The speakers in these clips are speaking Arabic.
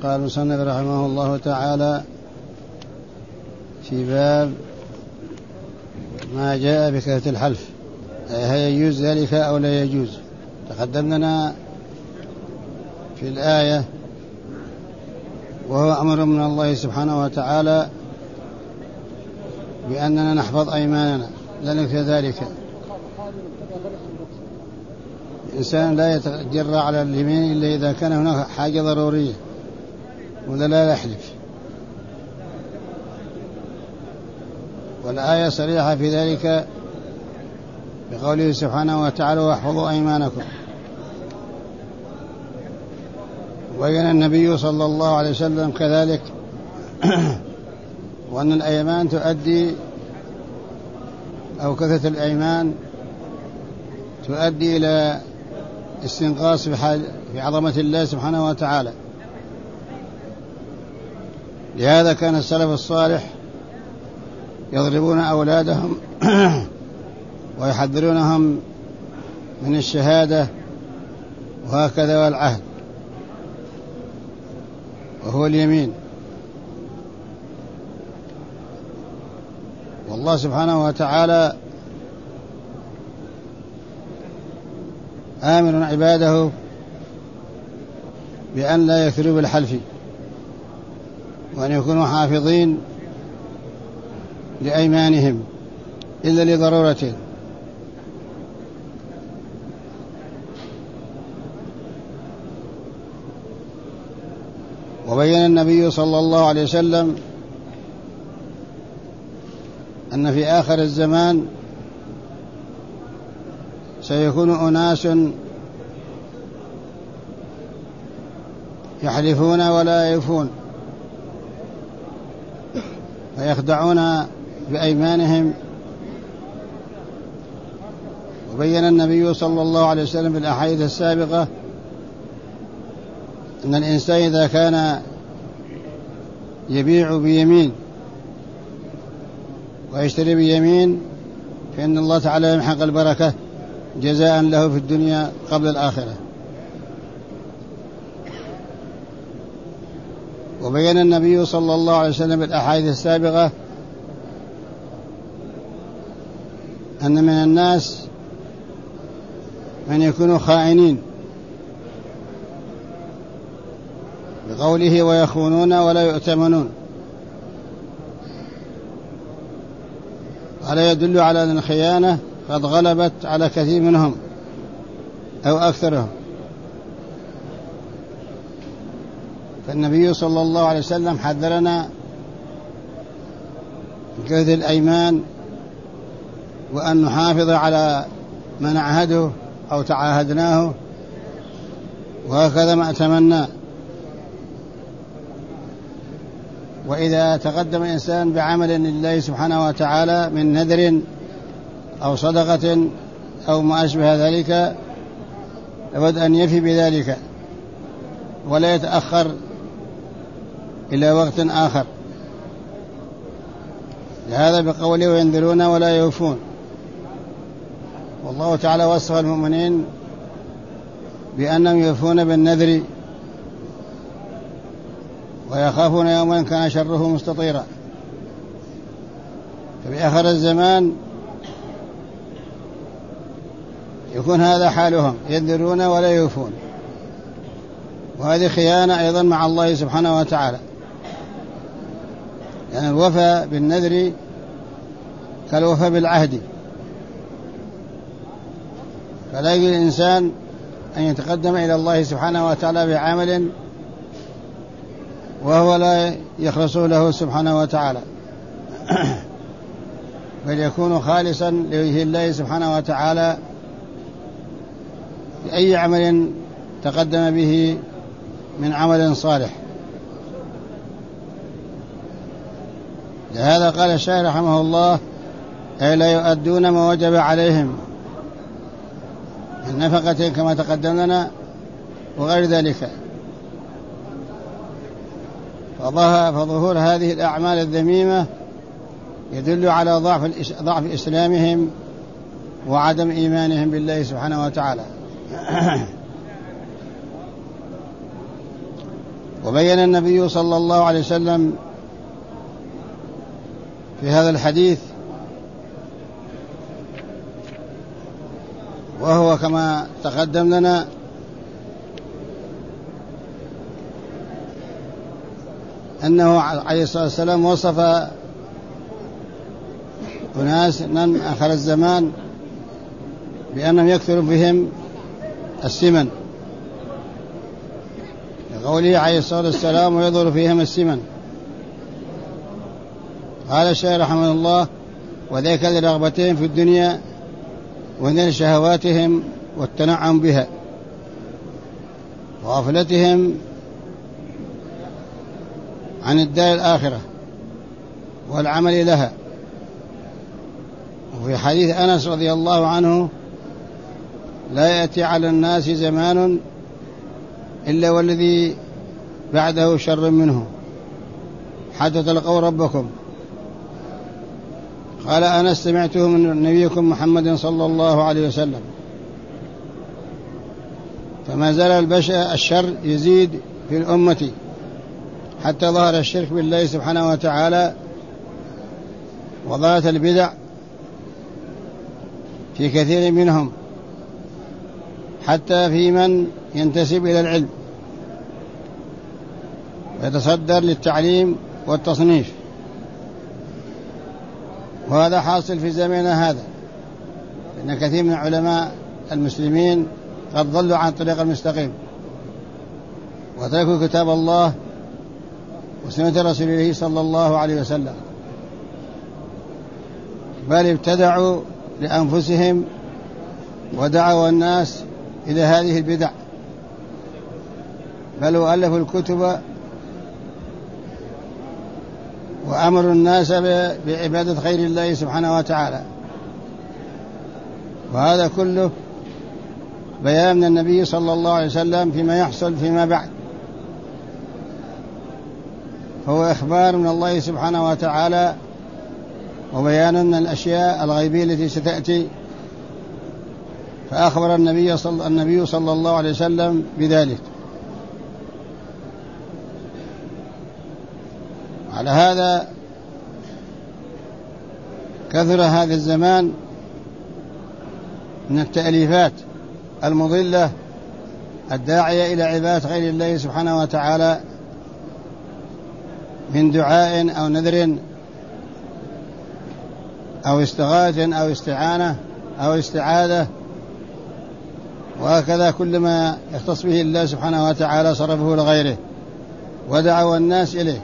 قال المصنف رحمه الله تعالى في باب ما جاء بكثرة الحلف، هل يجوز ذلك أو لا يجوز؟ تقدم لنا في الآية وهو أمر من الله سبحانه وتعالى بأننا نحفظ أيماننا لا نكثر ذلك. الإنسان لا يتجرأ على اليمين إلا إذا كان هناك حاجة ضرورية ولا لا يحلف، والآية صريحة في ذلك بقوله سبحانه وتعالى واحفظوا أيمانكم. وبين النبي صلى الله عليه وسلم كذلك وأن الأيمان تؤدي أو كثرة الأيمان تؤدي إلى استنقاص في عظمة الله سبحانه وتعالى. لهذا كان السلف الصالح يضربون أولادهم ويحذرونهم من الشهادة وهكذا والعهد وهو اليمين. والله سبحانه وتعالى آمر عباده بأن لا يكثروا بالحلف وأن يكونوا حافظين لأيمانهم إلا لضرورة. وبين النبي صلى الله عليه وسلم أن في آخر الزمان سيكون أناس يحلفون ولا يوفون فيخدعون بأيمانهم. وبين النبي صلى الله عليه وسلم في الأحاديث السابقة أن الإنسان إذا كان يبيع بيمين ويشتري بيمين فإن الله تعالى يمحق البركة جزاء له في الدنيا قبل الآخرة. وبين النبي صلى الله عليه وسلم في الأحاديث السابقة أن من الناس من يكونوا خائنين بقوله ويخونون ولا يؤتمنون. هذا يدل على أن الخيانة قد غلبت على كثير منهم أو أكثرهم. فالنبي صلى الله عليه وسلم حذرنا من كثرة الأيمان وأن نحافظ على ما نعهده أو تعاهدناه وهكذا ما أتمنى. وإذا تقدم الإنسان بعمل لله سبحانه وتعالى من نذر أو صدقة أو ما أشبه ذلك لابد أن يفي بذلك ولا يتأخر إلى وقت آخر. لهذا بقوله وينذرون ولا يوفون. والله تعالى وصف المؤمنين بأنهم يوفون بالنذر ويخافون يوما كان شره مستطيرا. ففي آخر الزمان يكون هذا حالهم ينذرون ولا يوفون، وهذه خيانة أيضا مع الله سبحانه وتعالى، يعني الوفاء بالنذر كالوفاء بالعهد. فلا يجوز الإنسان أن يتقدم إلى الله سبحانه وتعالى بعمل وهو لا يخلص له سبحانه وتعالى بل يكون خالصا لوجه الله سبحانه وتعالى بأي عمل تقدم به من عمل صالح. لهذا قال الشاعر رحمه الله أي لا يؤدون ما وجب عليهم من نفقة كما تقدم لنا وغير ذلك. فظهور هذه الأعمال الذميمة يدل على ضعف إسلامهم وعدم إيمانهم بالله سبحانه وتعالى. وبين النبي صلى الله عليه وسلم في هذا الحديث، وهو كما تقدم لنا، أنه عليه الصلاة والسلام وصف أناس من آخر الزمان بأنهم يكثر بهم السمن، لقوله عليه الصلاة والسلام ويظهر فيهم السمن. قال الشيخ رحمه الله: وذلك لرغبتهم في الدنيا ونيل شهواتهم والتنعم بها وغفلتهم عن الدار الآخرة والعمل لها. وفي حديث أنس رضي الله عنه: لا يأتي على الناس زمان إلا والذي بعده شر منه حتى تلقوا ربكم. قال أنس: سمعته من نبيكم محمد صلى الله عليه وسلم. فما زال الشر يزيد في الأمة حتى ظهر الشرك بالله سبحانه وتعالى، وظهرت البدع في كثير منهم، حتى في من ينتسب إلى العلم ويتصدر للتعليم والتصنيف. وهذا حاصل في زماننا هذا، لأن كثير من علماء المسلمين قد ضلوا عن الطريق المستقيم وتركوا كتاب الله وسنة رسوله صلى الله عليه وسلم، بل ابتدعوا لأنفسهم ودعوا الناس إلى هذه البدع، بل وألفوا الكتب وأمروا الناس بعبادة غير الله سبحانه وتعالى. وهذا كله بيان من النبي صلى الله عليه وسلم فيما يحصل فيما بعد، فهو إخبار من الله سبحانه وتعالى وبيان من الأشياء الغيبية التي ستأتي، فأخبر النبي صلى الله عليه وسلم بذلك. على هذا كثر هذا الزمان من التأليفات المضلة الداعية إلى عبادة غير الله سبحانه وتعالى، من دعاء أو نذر أو استغاثة أو استعانة أو استعاذة، وهكذا كل ما يختص به الله سبحانه وتعالى صرفه لغيره ودعوا الناس إليه.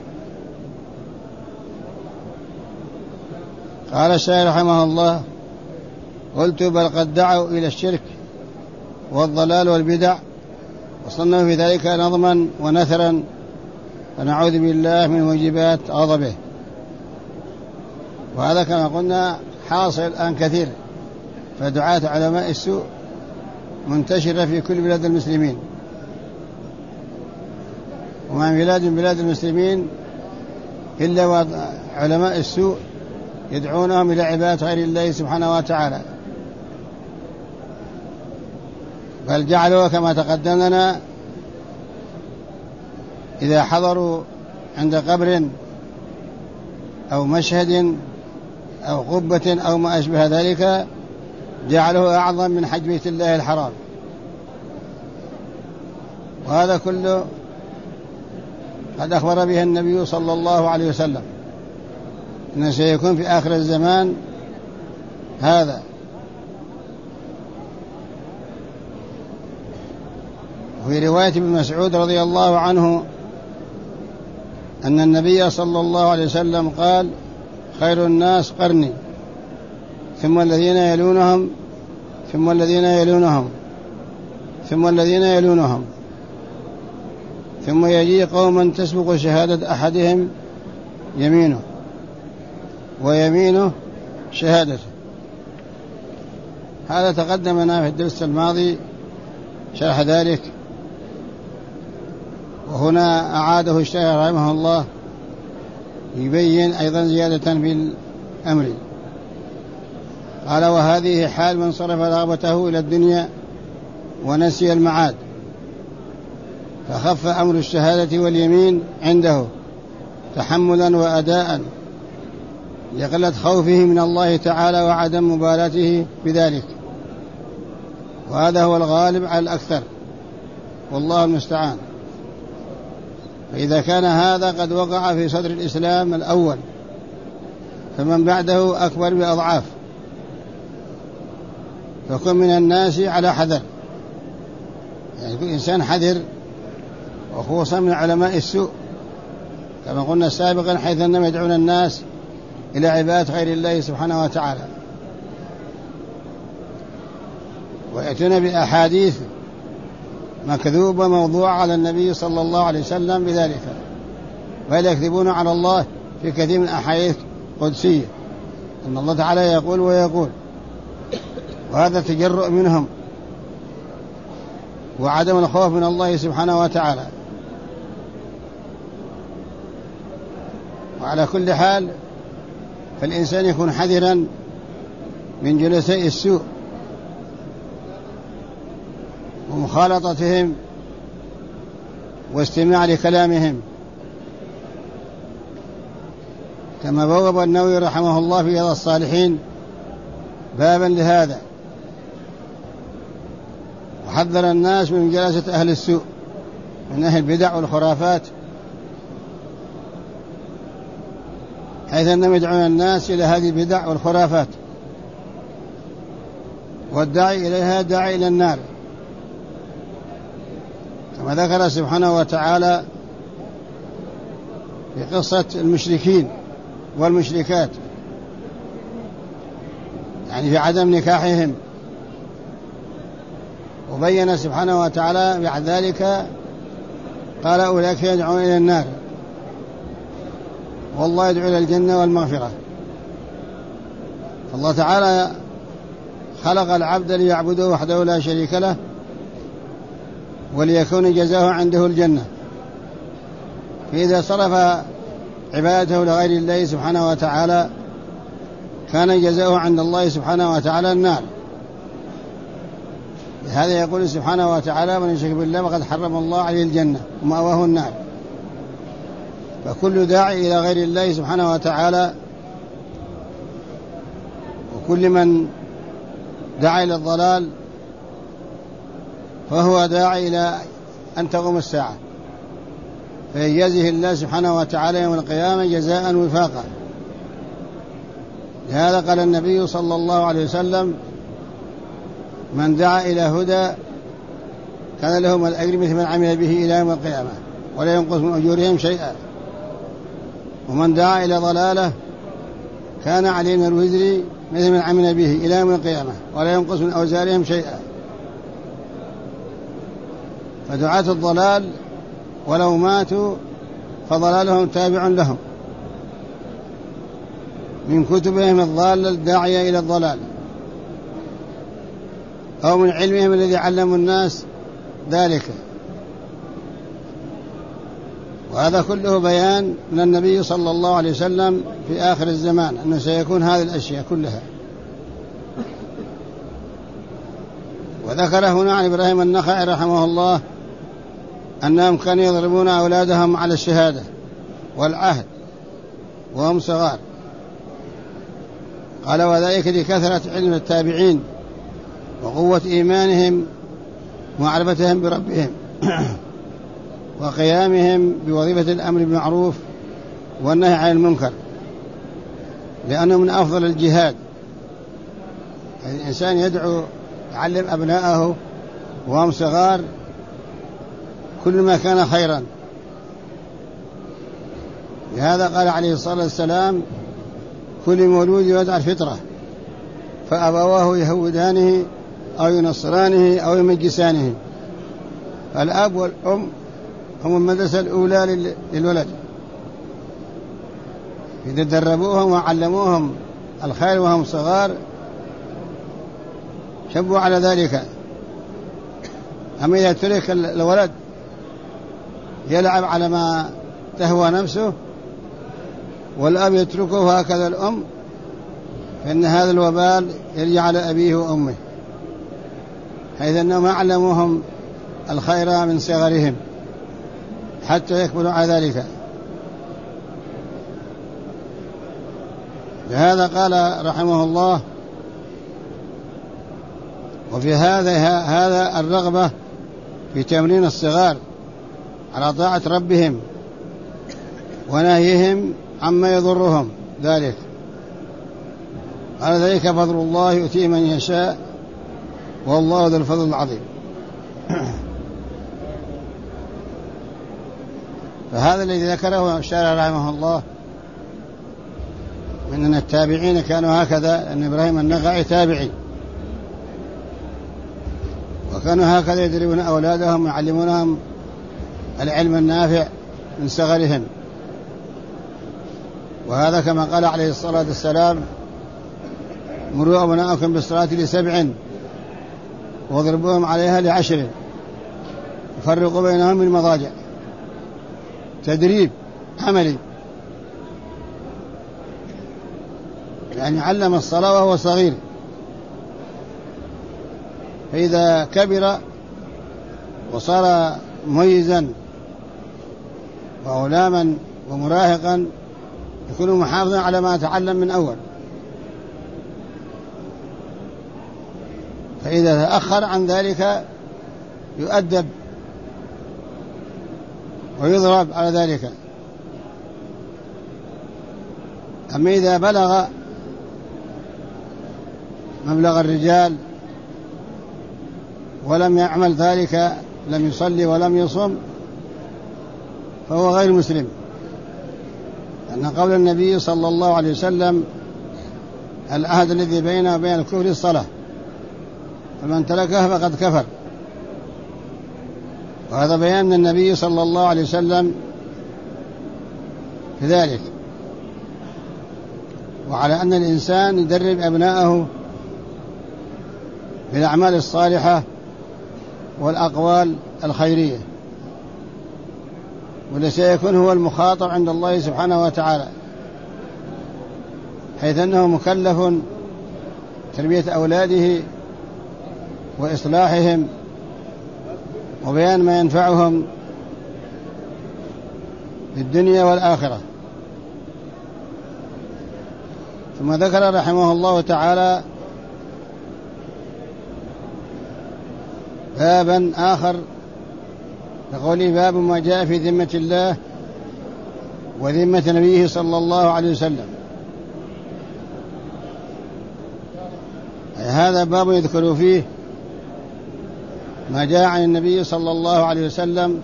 قال الشيخ رحمه الله: قلت: بل قد دعوا إلى الشرك والضلال والبدع، وصنفوا في ذلك نظما ونثرا، فنعوذ بالله من موجبات غضبه. وهذا كما قلنا حاصل الآن كثير، فدعاة علماء السوء منتشرة في كل بلاد المسلمين، وما من بلاد من بلاد المسلمين إلا وعلماء السوء يدعونهم إلى عبادة غير الله سبحانه وتعالى، بل جعلوا كما تقدم لنا إذا حضروا عند قبر أو مشهد أو قبة أو ما أشبه ذلك جعله أعظم من حج بيت الله الحرام. وهذا كله قد أخبر به النبي صلى الله عليه وسلم أنه سيكون في آخر الزمان هذا. وفي رواية ابن مسعود رضي الله عنه أن النبي صلى الله عليه وسلم قال: خير الناس قرني، ثم الذين يلونهم، ثم الذين يلونهم، ثم الذين يلونهم، ثم يجي قوما تسبق شهادة أحدهم يمينه ويمينه شهادته. هذا تقدمنا في الدرس الماضي شرح ذلك، وهنا أعاده الشيخ رحمه الله يبين أيضا زيادة في الأمر. قال: وهذه حال من صرف رغبته إلى الدنيا ونسي المعاد، فخف أمر الشهادة واليمين عنده تحملا وأداء لقلة خوفه من الله تعالى وعدم مبالاته بذلك، وهذا هو الغالب على الأكثر والله المستعان. فإذا كان هذا قد وقع في صدر الإسلام الأول فمن بعده أكبر بأضعاف، فكن من الناس على حذر، يعني يكون إنسان حذر، وخصوصا من علماء السوء كما قلنا سابقا، حيث أنهم يدعون الناس إلى عبادة غير الله سبحانه وتعالى، ويأتون بأحاديث مكذوبة موضوعة على النبي صلى الله عليه وسلم بذلك، بل يكذبون على الله في كثير من الأحاديث قدسية أن الله تعالى يقول ويقول، وهذا تجرؤ منهم وعدم الخوف من الله سبحانه وتعالى. وعلى كل حال فالإنسان يكون حذرا من جلساء السوء ومخالطتهم واستماع لكلامهم، كما بوب النووي رحمه الله في رياض الصالحين بابا لهذا، وحذر الناس من جلسة أهل السوء من أهل البدع والخرافات، حيث أنهم يدعون الناس إلى هذه البدع والخرافات، والداعي إليها داعي إلى النار، كما ذكر سبحانه وتعالى في قصة المشركين والمشركات، يعني في عدم نكاحهم، وبين سبحانه وتعالى بعد ذلك قال أولئك يدعون إلى النار والله يدعو إلى الجنة والمغفرة. فالله تعالى خلق العبد ليعبده وحده لا شريك له، وليكون جزاؤه عنده الجنة، فإذا صرف عبادته لغير الله سبحانه وتعالى كان جزاؤه عند الله سبحانه وتعالى النار. هذا يقول سبحانه وتعالى من يشرك بالله فقد حرم الله عليه الجنة ومأواه النار. فكل داعي إلى غير الله سبحانه وتعالى وكل من دعا إلى الضلال فهو داعي إلى أن تقوم الساعة، فيجازيه الله سبحانه وتعالى يوم القيامة جزاء وفاقا. لهذا قال النبي صلى الله عليه وسلم من دعا إلى هدى كان لهم الأجر مثل من عمل به إلى يوم القيامة ولا ينقص من أجورهم شيئا، ومن دعا إلى ضلالة كان عليه من الوزر مثل من عمل به إلى يوم القيامة ولا ينقص من أوزارهم شيئا. فدعاة الضلال ولو ماتوا فضلالهم تابع لهم، من كتبهم الضالة الداعية إلى الضلال أو من علمهم الذي علموا الناس ذلك. وهذا كله بيان من النبي صلى الله عليه وسلم في آخر الزمان أنه سيكون هذه الأشياء كلها. وذكر هنا عن إبراهيم النخعي رحمه الله أنهم كانوا يضربون أولادهم على الشهادة والعهد وهم صغار، قال وذلك لكثرة علم التابعين وقوة إيمانهم ومعرفتهم بربهم وقيامهم بوظيفة الأمر بالمعروف والنهي عن المنكر، لأنه من أفضل الجهاد. الإنسان يدعو يعلم أبناءه وهم صغار كل ما كان خيرا. لهذا قال عليه الصلاة والسلام كل مولود يولد على الفطرة فأبواه يهودانه أو ينصرانه أو يمجسانه. فالأب والأم هم المدرسة الأولى للولد، إذا دربوهم وعلموهم الخير وهم صغار شبوا على ذلك. أما إذا ترك الولد يلعب على ما تهوى نفسه والأب يتركه هكذا الأم، فإن هذا الوبال يرجع على أبيه وأمه، حيث أنهم علموهم الخير من صغرهم حتى يكملوا على ذلك. لهذا قال رحمه الله: وفي هذا الرغبة في تمرين الصغار على طاعة ربهم ونهيهم عما يضرهم ذلك. قال: ذلك فضل الله يؤتيه من يشاء والله ذو الفضل العظيم. فهذا الذي ذكره الشارح رحمه الله من أن التابعين كانوا هكذا، أن إبراهيم النخعي تابعي، وكانوا هكذا يدربون أولادهم ويعلمونهم العلم النافع من صغرهم. وهذا كما قال عليه الصلاة والسلام: مروا أبناءكم بالصلاة ل7 واضربوهم عليها ل10 وفرقوا بينهم بالمضاجع. تدريب عملي، يعني علم الصلاة وهو صغير، فإذا كبر وصار مميزا وغلاما ومراهقا يكون محافظا على ما تعلم من أول. فإذا تأخر عن ذلك يؤدب ويضرب على ذلك. أما إذا بلغ مبلغ الرجال ولم يعمل ذلك، لم يصلي ولم يصم، فهو غير مسلم. لأن قول النبي صلى الله عليه وسلم: العهد الذي بيننا وبين الكفر الصلاة، فمن تركها فقد كفر. وهذا بيان من النبي صلى الله عليه وسلم في ذلك، وعلى أن الإنسان يدرب أبناءه بالأعمال الصالحة والأقوال الخيرية، ولسيكون هو المخاطب عند الله سبحانه وتعالى، حيث أنه مكلف تربية أولاده وإصلاحهم وبيان ما ينفعهم في الدنيا والآخرة. ثم ذكر رحمه الله تعالى بابا آخر يقول: باب ما جاء في ذمة الله وذمة نبيه صلى الله عليه وسلم. هذا باب يذكر فيه ما جاء عن النبي صلى الله عليه وسلم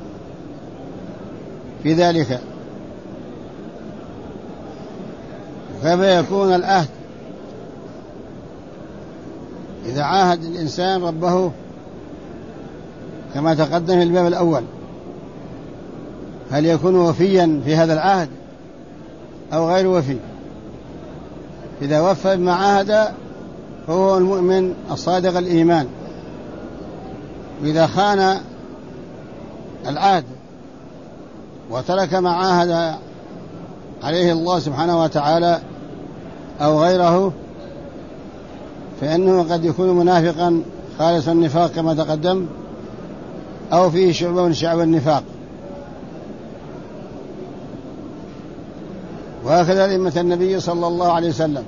في ذلك، كيف يكون العهد إذا عاهد الإنسان ربه كما تقدم في الباب الأول، هل يكون وفيا في هذا العهد أو غير وفي؟ إذا وفى بما عاهد فهو المؤمن الصادق الإيمان. وإذا خان العهد وترك ما عاهد عليه الله سبحانه وتعالى أو غيره فإنه قد يكون منافقا خالص النفاق كما تقدم، أو فيه شعبة من شعب النفاق. وهكذا أئمة النبي صلى الله عليه وسلم،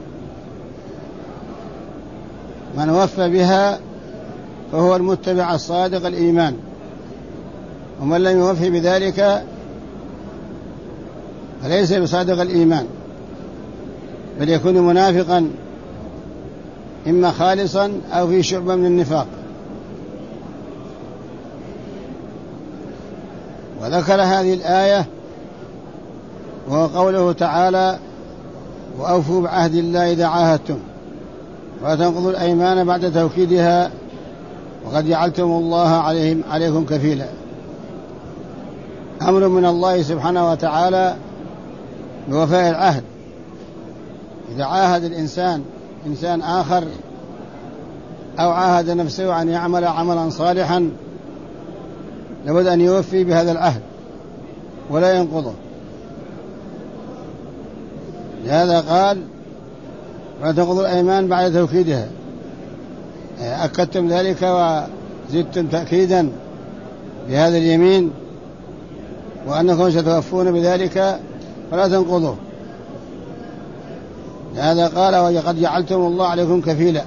من وفى بها فهو المتبع الصادق الإيمان، ومن لم يوفي بذلك فليس بصادق الإيمان، بل يكون منافقا إما خالصا أو في شعبة من النفاق. وذكر هذه الآية وهو قوله تعالى: وأوفوا بعهد الله إذا عاهدتم ولا تنقضوا الأيمان بعد توكيدها وقد جعلتم الله عليكم كفيلا. أمر من الله سبحانه وتعالى بوفاء العهد. إذا عاهد الإنسان إنسان آخر أو عاهد نفسه أن يعمل عملا صالحا لابد أن يوفي بهذا العهد ولا ينقضه. لهذا قال: ولا تنقضوا الأيمان بعد توكيدها، أكدتم ذلك وزدتم تأكيدا بهذا اليمين وأنكم ستوفون بذلك فلا تنقضوه. لهذا قال وقد جعلتم الله عليكم كفيلا،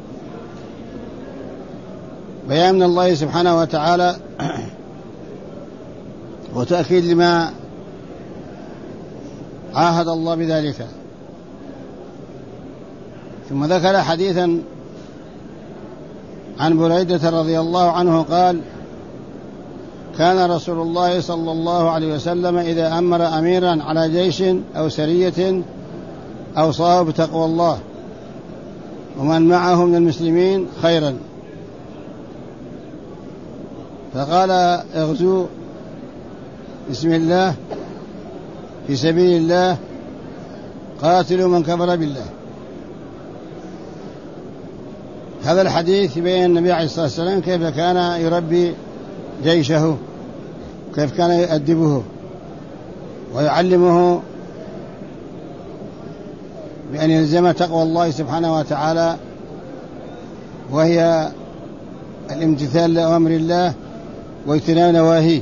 بيان من الله سبحانه وتعالى وتأكيد لما عاهد الله بذلك. ثم ذكر حديثا عن بريدة رضي الله عنه قال كان رسول الله صلى الله عليه وسلم إذا أمر أميرا على جيش أو سرية أوصاه بتقوى الله ومن معه من المسلمين خيرا، فقال اغزوا بسم الله في سبيل الله قاتلوا من كفر بالله. هذا الحديث يبين النبي عليه الصلاة والسلام كيف كان يربي جيشه، كيف كان يؤدبه ويعلمه بأن يلزم تقوى الله سبحانه وتعالى، وهي الامتثال لأمر الله واجتناب نواهيه،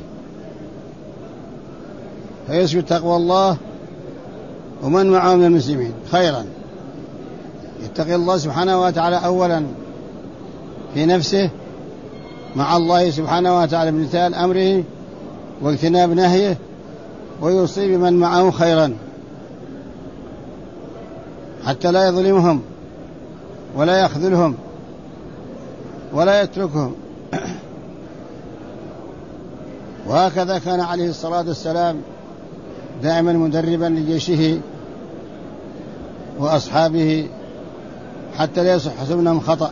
فيسجد تقوى الله ومن معه من المسلمين خيرا. يتقي الله سبحانه وتعالى أولا في نفسه مع الله سبحانه وتعالى بامتثال أمره واجتناب نهيه، ويصيب من معه خيرا حتى لا يظلمهم ولا يخذلهم ولا يتركهم. وهكذا كان عليه الصلاة والسلام دائما مدربا لجيشه وأصحابه حتى لا يصح حسبنهم خطأ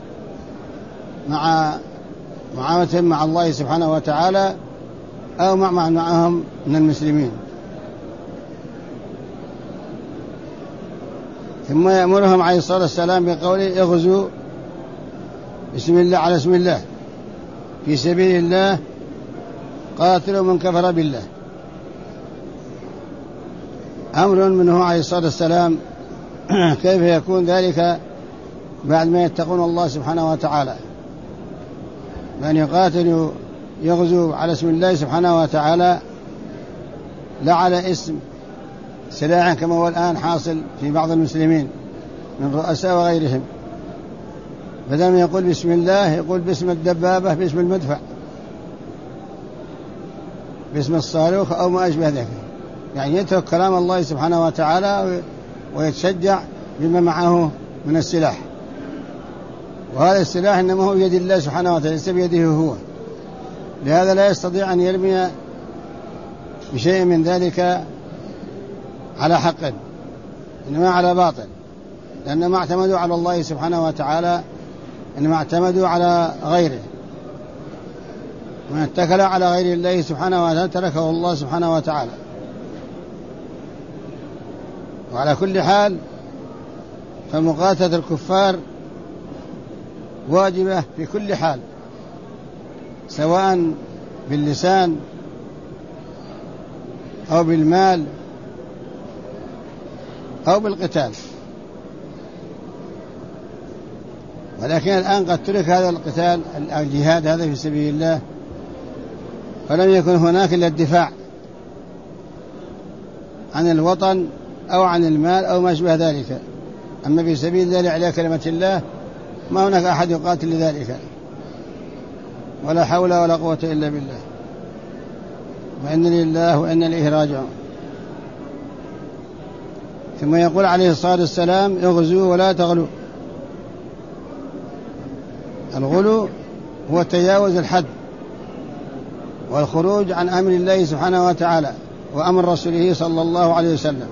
مع معاملتهم مع الله سبحانه وتعالى أو معهم من المسلمين. ثم يأمرهم عليه الصلاة والسلام بقوله اغزوا بسم الله على اسم الله في سبيل الله قاتلوا من كفر بالله. أمر منه عليه الصلاة والسلام كيف يكون ذلك بعد ما يتقون الله سبحانه وتعالى، بأن يقاتلوا يغزوا على اسم الله سبحانه وتعالى لا على اسم سلاح كما هو الآن حاصل في بعض المسلمين من رؤساء وغيرهم، بدل ما يقول بسم الله يقول باسم الدبابة، باسم المدفع، باسم الصاروخ أو ما أشبه ذلك، يعني يترك كلام الله سبحانه وتعالى ويتشجع بما معه من السلاح. وهذا السلاح إنما هو بيد الله سبحانه وتعالى ليس بيده هو، لهذا لا يستطيع أن يرمي بشيء من ذلك على حق إنما على باطل، لأن ما اعتمدوا على الله سبحانه وتعالى إنما اعتمدوا على غيره، من اتكل على غير الله سبحانه وتعالى تركه الله سبحانه وتعالى. وعلى كل حال فمقاتلة الكفار واجبة في كل حال، سواء باللسان أو بالمال أو بالقتال. ولكن الآن قد ترك هذا القتال الجهاد هذا في سبيل الله، فلم يكن هناك إلا الدفاع عن الوطن أو عن المال أو ما شبه ذلك. أما في سبيل الله لإعلاء كلمة الله ما هناك أحد يقاتل لذلك، ولا حول ولا قوة إلا بالله، وإن لله وإن إليه راجعون. ثم يقول عليه الصلاة والسلام اغزوا ولا تغلوا. الغلو هو تجاوز الحد والخروج عن أمر الله سبحانه وتعالى وأمر رسوله صلى الله عليه وسلم.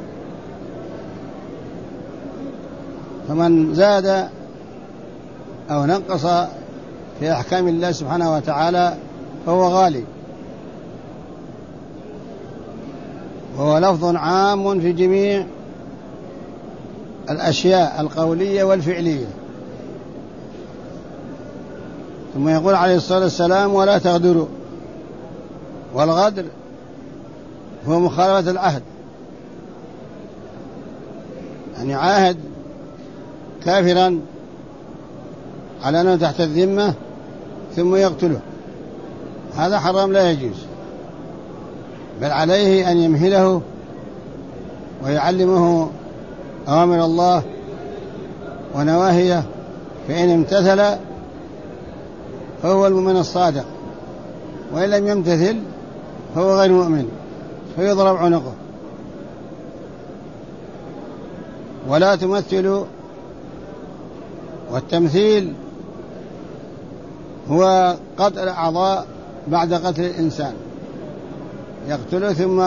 فمن زاد أو نقص في أحكام الله سبحانه وتعالى فهو غالي، وهو لفظ عام في جميع الأشياء القولية والفعلية. ثم يقول عليه الصلاة والسلام ولا تغدروا. والغدر هو مخالفة العهد، يعني عاهد كافرا على أنه تحت الذمة ثم يقتله، هذا حرام لا يجوز. بل عليه أن يمهله ويعلمه أوامر الله ونواهيه، فإن امتثل فهو المؤمن الصادق، وإن لم يمتثل فهو غير مؤمن فيضرب عنقه. ولا تمثلوا، والتمثيل هو قتل الأعضاء بعد قتل الإنسان، يقتله ثم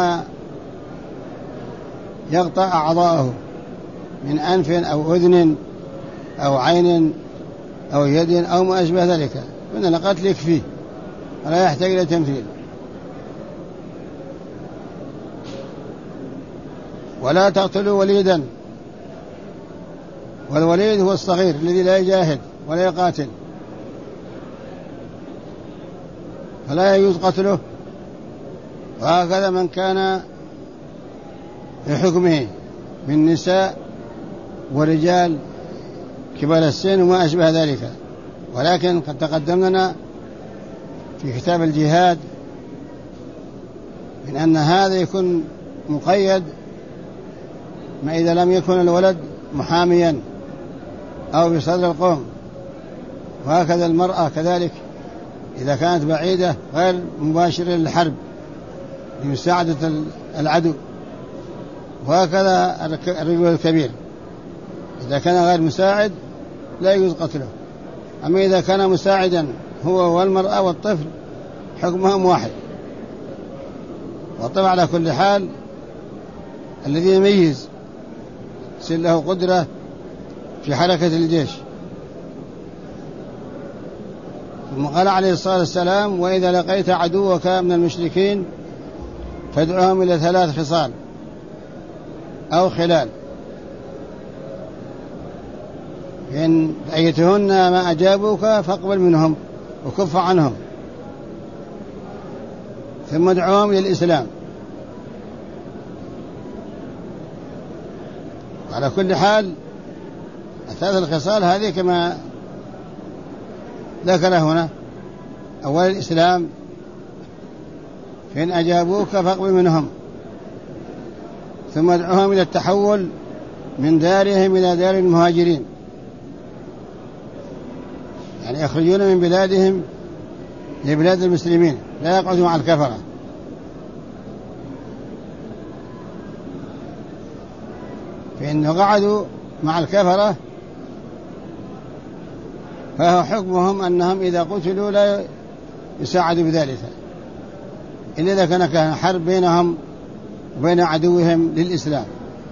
يقطع أعضاءه من أنف أو أذن أو عين أو يد أو ما أشبه ذلك، من القتل يكفيه ولا يحتاج إلى تمثيل. ولا تقتلوا وليدا، والوليد هو الصغير الذي لا يجاهد ولا يقاتل، فلا يجوز قتله. وهكذا من كان في حكمه من نساء ورجال كبار السن وما أشبه ذلك. ولكن قد تقدم لنا في كتاب الجهاد من أن هذا يكون مقيد ما إذا لم يكن الولد محاميا أو بصدر القوم. وهكذا المرأة كذلك إذا كانت بعيدة غير مباشرة للحرب لمساعدة العدو. وهكذا الرجل الكبير إذا كان غير مساعد لا يجوز قتله. أما إذا كان مساعدا هو والمرأة والطفل حكمهم واحد. والطفل على كل حال الذي يميز يصير له قدرة في حركة الجيش. ثم قال عليه الصلاة والسلام: وإذا لقيت عدوك من المشركين فادعهم إلى 3 خصال أو خلال، إن أيتهن ما أجابوك فاقبل منهم وكف عنهم، ثم ادعوهم إلى الإسلام. على كل حال 3 الخصال هذه كما ذكر هنا: أول الإسلام، فإن أجابوك فاقبل منهم، ثم ادعوهم إلى التحول من دارهم إلى دار المهاجرين، يعني يخرجون من بلادهم لبلاد المسلمين، لا يقعدوا مع الكفرة. فإن قعدوا مع الكفرة فهو حكمهم أنهم إذا قتلوا لا يساعدوا بذلك، إلا إذا كان حرب بينهم وبين عدوهم للإسلام.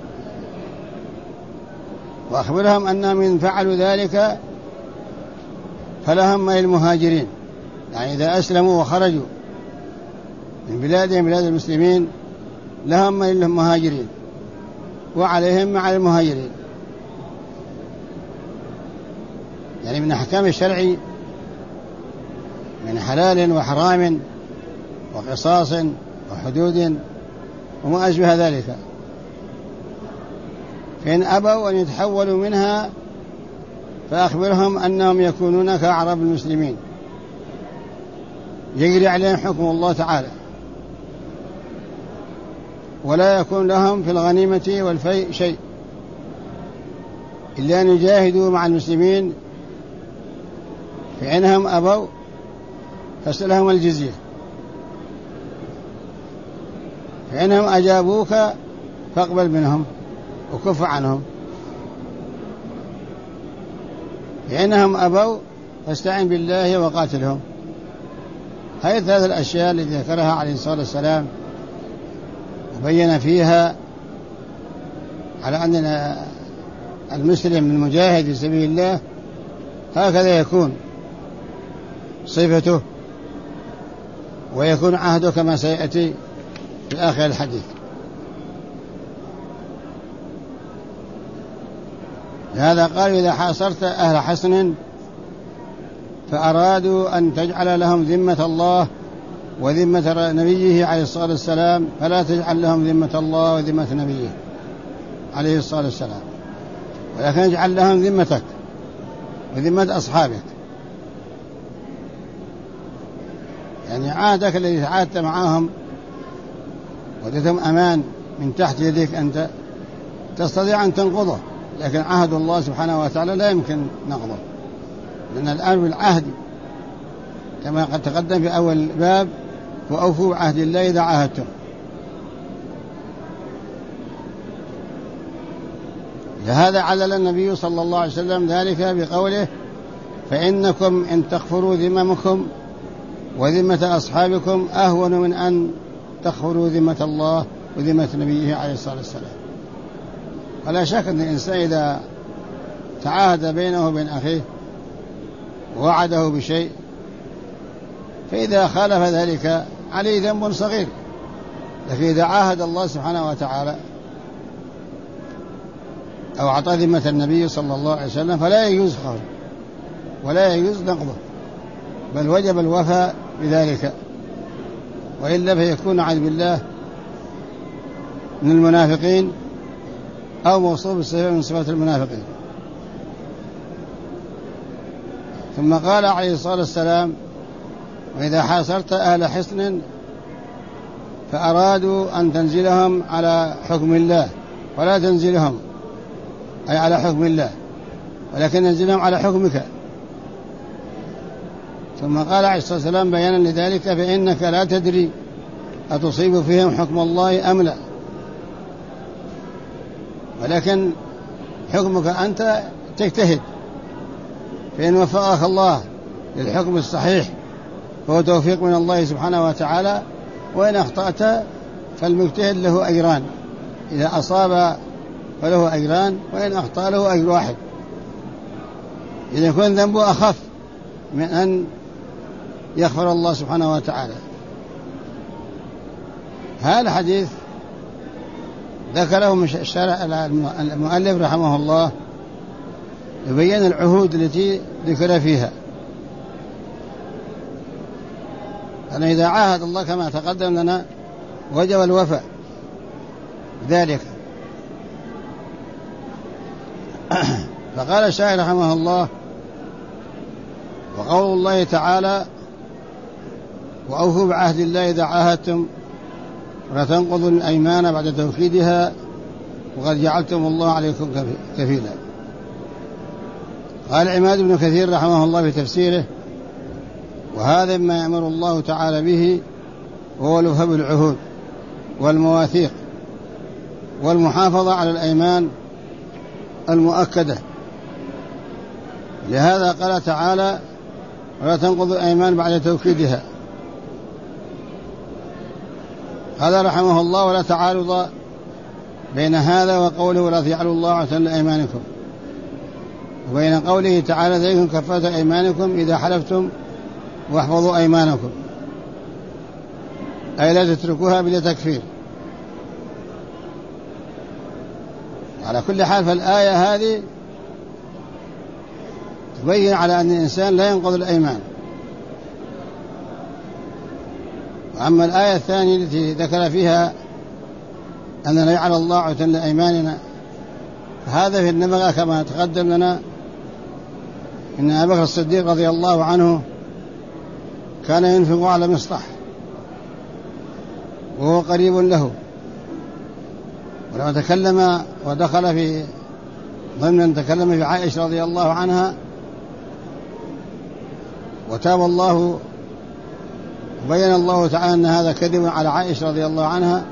وأخبرهم أنهم إن فعلوا ذلك فلهم ما المهاجرين، يعني إذا أسلموا وخرجوا من بلادهم بلاد المسلمين لهم ما المهاجرين، وعليهم مع المهاجرين. يعني من أحكام الشرع من حلال وحرام وقصاص وحدود وما أشبه ذلك. فإن أبوا أن يتحولوا منها فأخبرهم أنهم يكونون كأعراب المسلمين، يجري عليهم حكم الله تعالى، ولا يكون لهم في الغنيمة والفيء شيء إلا أن يجاهدوا مع المسلمين. فإنهم أبوا فاسألهم الجزية، فإنهم أجابوك فاقبل منهم وكف عنهم، فإنهم أبوا فاستعن بالله وقاتلهم. هذه 3 الأشياء التي ذكرها عليه الصلاة والسلام، وبين فيها على أن المسلم المجاهد في سبيل الله هكذا يكون صفته ويكون عهده كما سيأتي في آخر الحديث. لهذا قال: إذا حاصرت أهل حصن فأرادوا أن تجعل لهم ذمة الله وذمة نبيه عليه الصلاة والسلام فلا تجعل لهم ذمة الله وذمة نبيه عليه الصلاة والسلام، ولكن اجعل لهم ذمتك وذمة أصحابك، يعني عهدك الذي عاهدت معهم ودتم أمان من تحت يديك أنت تستطيع أن تنقضه، لكن عهد الله سبحانه وتعالى لا يمكن نقضه، لأن الآن بالعهد كما قد تقدم في أول باب: وأوفوا بعهد الله إذا عاهدتم. لهذا علل النبي صلى الله عليه وسلم ذلك بقوله: فإنكم إن تغفروا ذممكم وذمة أصحابكم أهون من أن تغفروا ذمة الله وذمة نبيه عليه الصلاة والسلام. ولا شك أن الإنسان إذا تعاهد بينه وبين أخيه ووعده بشيء، فإذا خالف ذلك عليه ذنب صغير، لكن إذا عاهد الله سبحانه وتعالى أو أعطى ذمة النبي صلى الله عليه وسلم فلا يجوز خونه ولا يجوز نقضه، بل وجب الوفاء بذلك، وإلا فيكون عز بالله من المنافقين أو موصوف بالصفة من صفات المنافقين. ثم قال عليه الصلاة والسلام: وإذا حاصرت أهل حصن فأرادوا أن تنزلهم على حكم الله ولا تنزلهم أي على حكم الله، ولكن ننزلهم على حكمك. ثم قال عليه الصلاة والسلام بيانا لذلك: فإنك لا تدري أتصيب فيهم حكم الله أم لا، ولكن حكمك أنت تجتهد، فإن وفقك الله للحكم الصحيح فهو توفيق من الله سبحانه وتعالى، وإن أخطأت فالمجتهد له أجران، إذا أصاب فله أجران، وإن أخطأ له أجر واحد، إذا يكون ذنبه أخف من أن يغفر الله سبحانه وتعالى. هذا الحديث ذكره المؤلف رحمه الله يبين العهود التي ذكر فيها، أن إذا عاهد الله كما تقدم لنا وجب الوفاء ذلك. فقال الشاعر رحمه الله: وقول الله تعالى: وأوفوا بعهد الله إذا عاهدتم ولا تنقضوا الأيمان بعد توكيدها وقد جعلتم الله عليكم كفيلا. قال عماد بن كثير رحمه الله في تفسيره: وهذا ما يأمر الله تعالى به وهو الوفاء بالعهود والمواثيق والمحافظة على الأيمان المؤكدة. لهذا قال تعالى: ولا تنقضوا الأيمان بعد توكيدها. هذا رحمه الله ولا تعارض بين هذا وقوله: ولا تجعلوا الله عرضة لأيمانكم، وبين قوله تعالى: ذلكم كفارة أيمانكم إذا حلفتم واحفظوا أيمانكم، أي لا تتركوها بلا تكفير. على كل حال فالآية هذه تبين على أن الإنسان لا ينقض الأيمان. وأما الآية الثانية التي ذكر فيها أننا يجعل الله عرضة لأيماننا، فهذا في النبغة كما تقدم لنا إن أبي بكر الصديق رضي الله عنه كان ينفق على مصطح وهو قريب له، ولما تكلم ودخل في ضمن تكلم في عائشة رضي الله عنها وتاب الله وبين الله تعالى أن هذا كذب على عائشة رضي الله عنها،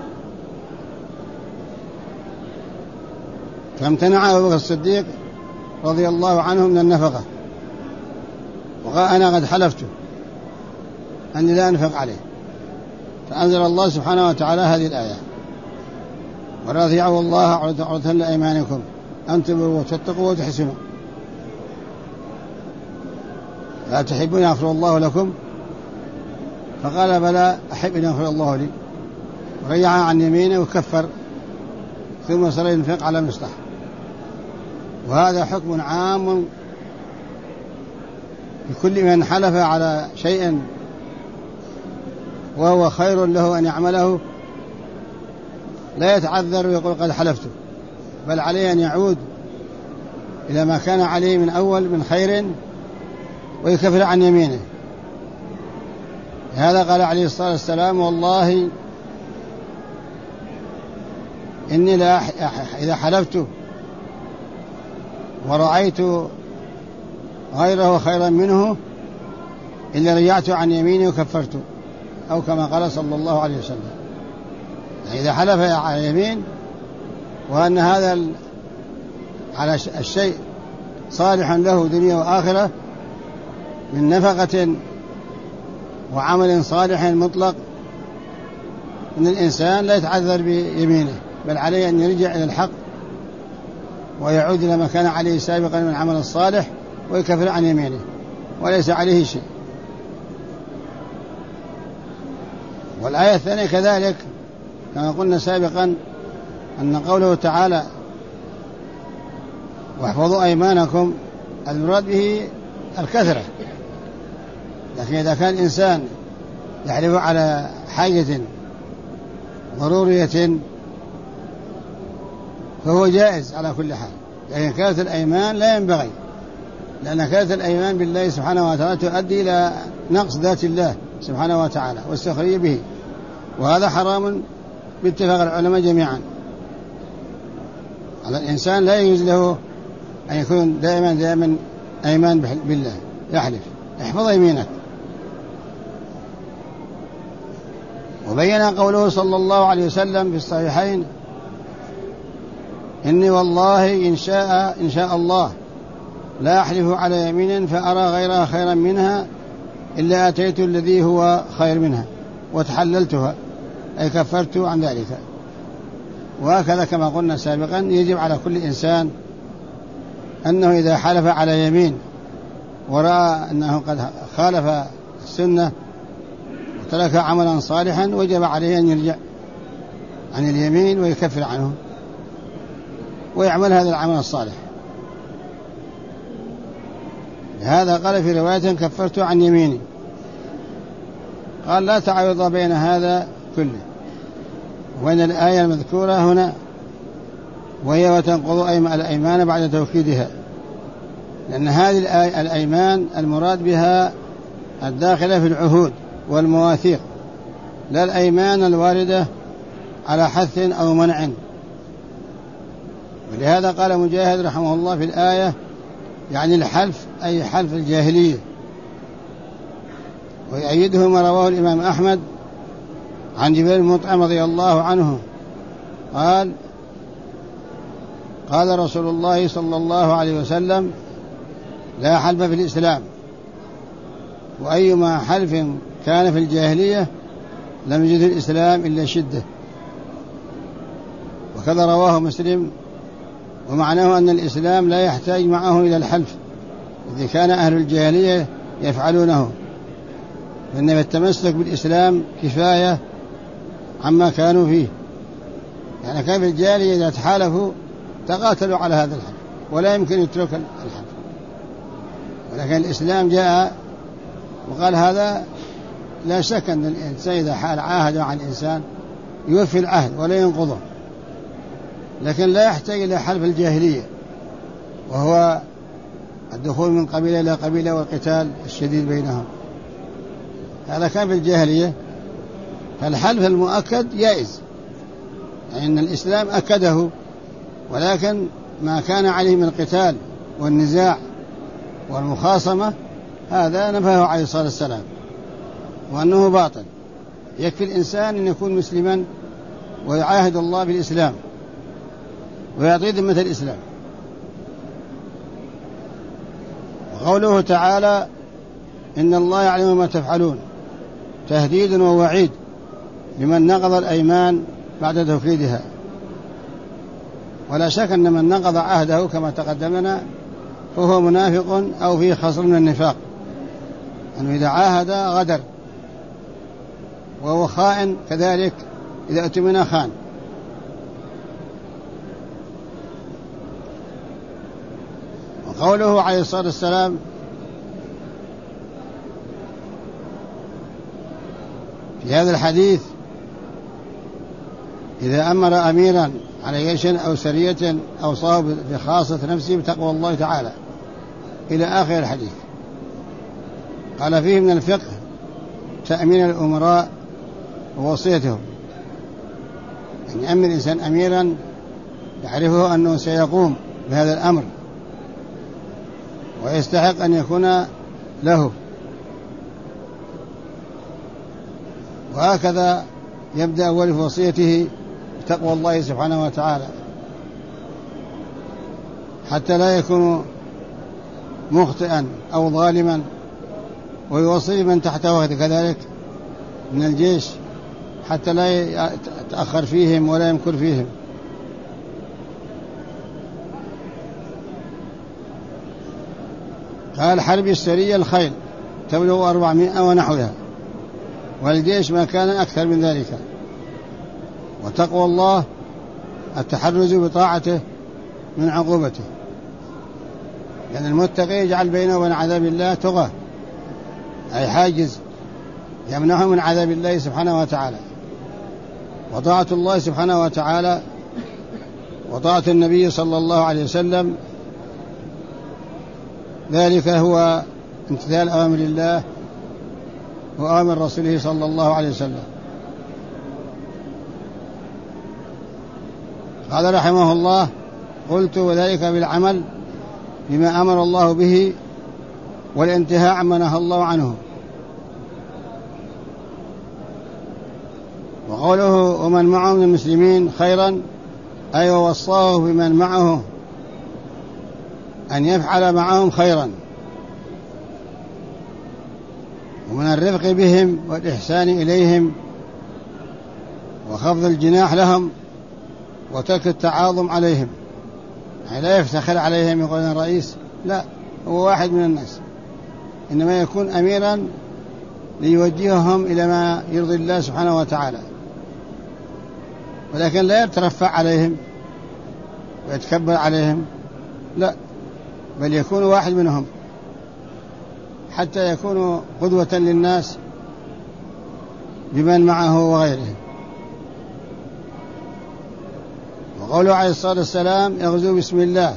فامتنع أبو بكر الصديق رضي الله عنه من النفقة، وقال: أنا قد حلفت أني لا أنفق عليه. فأنزل الله سبحانه وتعالى هذه الآية: ولا تجعلوا الله عرضة لأيمانكم أن تبروا وتتقوا وتحسنوا، لا تحبون يغفر الله لكم؟ فقال: بلى أحب أن يغفر الله لي، ورجع عن يمينه وكفر، ثم صار ينفق على مصطح. وهذا حكم عام لكل من حلف على شيء وهو خير له أن يعمله، لا يتعذر ويقول قد حلفت، بل عليه أن يعود إلى ما كان عليه من أول من خير ويكفر عن يمينه. هذا قال عليه الصلاة والسلام: والله إني لا إذا حلفت ورأيت غيره خيرا منه إلا رجعت عن يميني وكفرت، أو كما قال صلى الله عليه وسلم. يعني إذا حلف على يمين وأن هذا على الشيء صالح له دنيا وآخرة من نفقة وعمل صالح مطلق، إن الإنسان لا يتعذر بيمينه، بل عليه أن يرجع إلى الحق ويعود إلى ما كان عليه سابقا من العمل الصالح ويكفر عن يمينه وليس عليه شيء. والآية الثانية كذلك كما قلنا سابقا أن قوله تعالى واحفظوا أيمانكم المراد به الكثرة، لكن إذا كان الإنسان يحلف على حاجة ضرورية فهو جائز على كل حال، لكن كثرة الأيمان لا ينبغي، لأن كثرة الأيمان بالله سبحانه وتعالى تؤدي إلى نقص ذات الله سبحانه وتعالى والسخرية به، وهذا حرام باتفاق العلماء جميعا. على الإنسان لا يجوز له أن يكون دائما أيمان بالله، يحلف احفظ يمينك. وبين قوله صلى الله عليه وسلم في الصحيحين إني والله إن شاء الله لا أحلف على يمين فأرى غيرها خيرا منها إلا أتيت الذي هو خير منها وتحللتها، أي كفرت عن ذلك. وهكذا كما قلنا سابقا يجب على كل إنسان أنه إذا حلف على يمين ورأى أنه قد خالف السنة وترك عملا صالحا وجب عليه أن يرجع عن اليمين ويكفر عنه ويعمل هذا العمل الصالح. لهذا قال في رواية كفرت عن يميني، قال لا تعارض بين هذا كله وبين الآية المذكورة هنا وهي وتنقض الأيمان بعد توكيدها، لأن هذه الأيمان المراد بها الداخلة في العهود والمواثيق، لا الأيمان الواردة على حث أو منع. ولهذا قال مجاهد رحمه الله في الآية يعني الحلف أي حلف الجاهلية. ويؤيده ما رواه الإمام أحمد عن جبير بن مطعم رضي الله عنه قال قال رسول الله صلى الله عليه وسلم لا حلف في الإسلام، وأيما حلف كان في الجاهلية لم يجد الإسلام إلا شدة. وكذا رواه مسلم، ومعناه أن الإسلام لا يحتاج معه إلى الحلف إذا كان أهل الجاهلية يفعلونه، لأن التمسك بالإسلام كفاية عما كانوا فيه. يعني كان في الجاهلية إذا تحالفوا تقاتلوا على هذا الحلف ولا يمكن يترك الحلف، ولكن الإسلام جاء وقال هذا لا شك أن الإنسان إذا عاهد مع الإنسان يوفي العهد ولا ينقضه، لكن لا يحتاج إلى حلف الجاهلية وهو الدخول من قبيلة إلى قبيلة والقتال الشديد بينهم. هذا كان في الجاهلية، فالحلف المؤكد جائز، يعني أن الإسلام أكده، ولكن ما كان عليه من القتال والنزاع والمخاصمة هذا نفاه عليه الصلاة والسلام وأنه باطل. يكفي الإنسان أن يكون مسلما ويعاهد الله بالإسلام ويعطي ذمة الإسلام. وقوله تعالى إن الله يعلم ما تفعلون تهديد ووعيد لمن نقض الأيمان بعد توكيدها. ولا شك أن من نقض عهده كما تقدمنا فهو منافق أو فيه خصل من النفاق، أنه إذا عاهد غدر، وهو خائن كذلك إذا أؤتمن خان. وقوله عليه الصلاة والسلام في هذا الحديث إذا أمر أميرا على جيش أو سرية أوصاه بخاصة نفسه بتقوى الله تعالى إلى آخر الحديث. قال فيه من الفقه تأمين الأمراء ووصيتهم، أن يأمر الإنسان أميرا يعرفه أنه سيقوم بهذا الأمر ويستحق أن يكون له. وهكذا يبدأ أول في وصيته بتقوى الله سبحانه وتعالى حتى لا يكون مخطئا أو ظالما، ويوصي من تحته كذلك من الجيش حتى لا يتأخر فيهم ولا يمكر فيهم. قال حرب السرية الخيل تبلغ 400 ونحوها، والجيش ما كان أكثر من ذلك. وتقوى الله التحرز بطاعته من عقوبته، لأن المتقي يجعل بينه وبين عذاب الله تقى، أي حاجز يمنعه من عذاب الله سبحانه وتعالى. وطاعة الله سبحانه وتعالى وطاعة النبي صلى الله عليه وسلم ذلك هو امتثال أوامر الله وأوامر رسوله صلى الله عليه وسلم. قال رحمه الله: قلت وذلك بالعمل بما أمر الله به والانتهاء عما نهى الله عنه. وقوله ومن معه من المسلمين خيرا أي ووصاه بمن معه أن يفعل معهم خيرا، ومن الرفق بهم والإحسان إليهم وخفض الجناح لهم وترك التعاظم عليهم، يعني لا يفتخر عليهم يقول أنا رئيس، لا، هو واحد من الناس، إنما يكون أميرا ليوجههم إلى ما يرضي الله سبحانه وتعالى، ولكن لا يترفع عليهم ويتكبر عليهم، لا، بل يكون واحد منهم حتى يكونوا قدوة للناس بمن معه وغيره. وقوله عليه الصلاة والسلام: اغزوا بسم الله،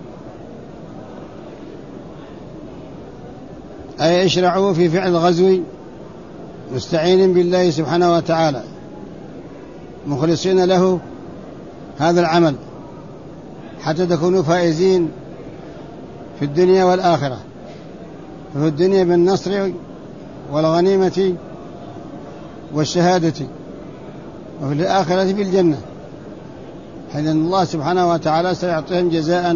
أي اشرعوا في فعل الغزو مستعين بالله سبحانه وتعالى مخلصين له هذا العمل حتى تكونوا فائزين في الدنيا والآخرة، ففي الدنيا بالنصر والغنيمة والشهادة، وفي الآخرة بالجنة، حيث أن الله سبحانه وتعالى سيعطيهم جزاء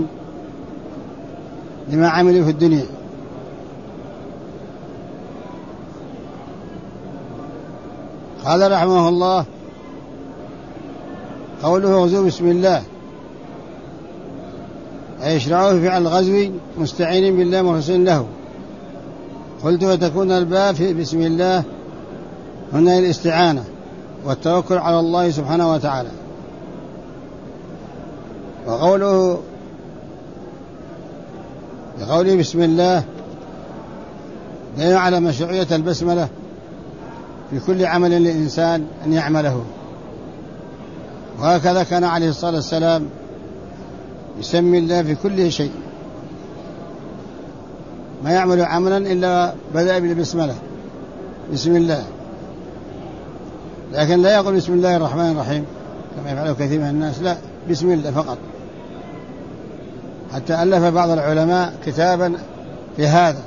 لما عملوا في الدنيا. قال رحمه الله: قوله اغزوا بسم الله أي يشرعوا في فعل الغزو مستعين بالله مخلصين له. قلت وتكون الباء في بسم الله هنا الاستعانة والتوكل على الله سبحانه وتعالى. وقوله بقوله بسم الله دليل على مشروعية البسملة في كل عمل للإنسان أن يعمله، وهكذا كان عليه الصلاة والسلام يسمي الله في كل شيء، ما يعمل عملا إلا بدأ بالبسملة، بسم الله، لكن لا يقول بسم الله الرحمن الرحيم كما يفعله كثير من الناس، لا، بسم الله فقط. حتى ألف بعض العلماء كتابا في هذا،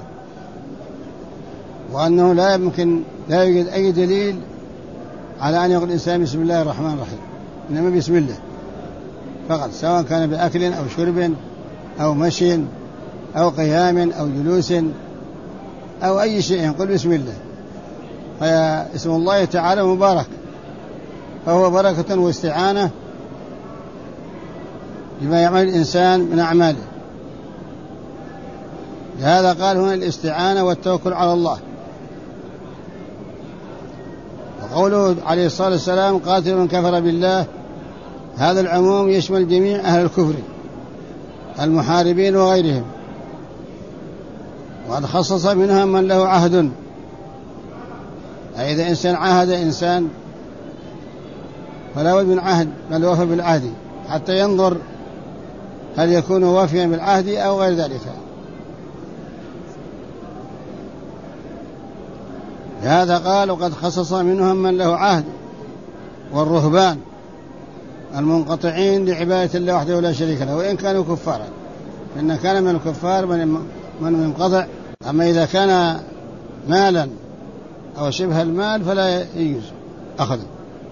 وأنه لا يوجد أي دليل على أن يقول الإنسان بسم الله الرحمن الرحيم، إنما بسم الله فقط، سواء كان بأكل أو شرب أو مشي أو قيام أو جلوس أو أي شيء يقول بسم الله. فاسم الله تعالى مبارك، فهو بركة واستعانة بما يعمل الإنسان من أعماله. لهذا قال هنا الاستعانة والتوكل على الله. وقوله عليه الصلاة والسلام: قاتل من كفر بالله، هذا العموم يشمل جميع أهل الكفر المحاربين وغيرهم، وقد خصص منهم من له عهد، أي إذا إنسان عاهد إنسان فلا بد من عهد، بل وفى بالعهد حتى ينظر هل يكون وافيا بالعهد أو غير ذلك. لهذا قال: وقد خصص منهم من له عهد، والرهبان المنقطعين لعبادة الله وحده لا شريك له، وإن كانوا كفارا، فإن كان من الكفار من ينقطع. أما إذا كان مالا أو شبه المال فلا يجوز أخذه.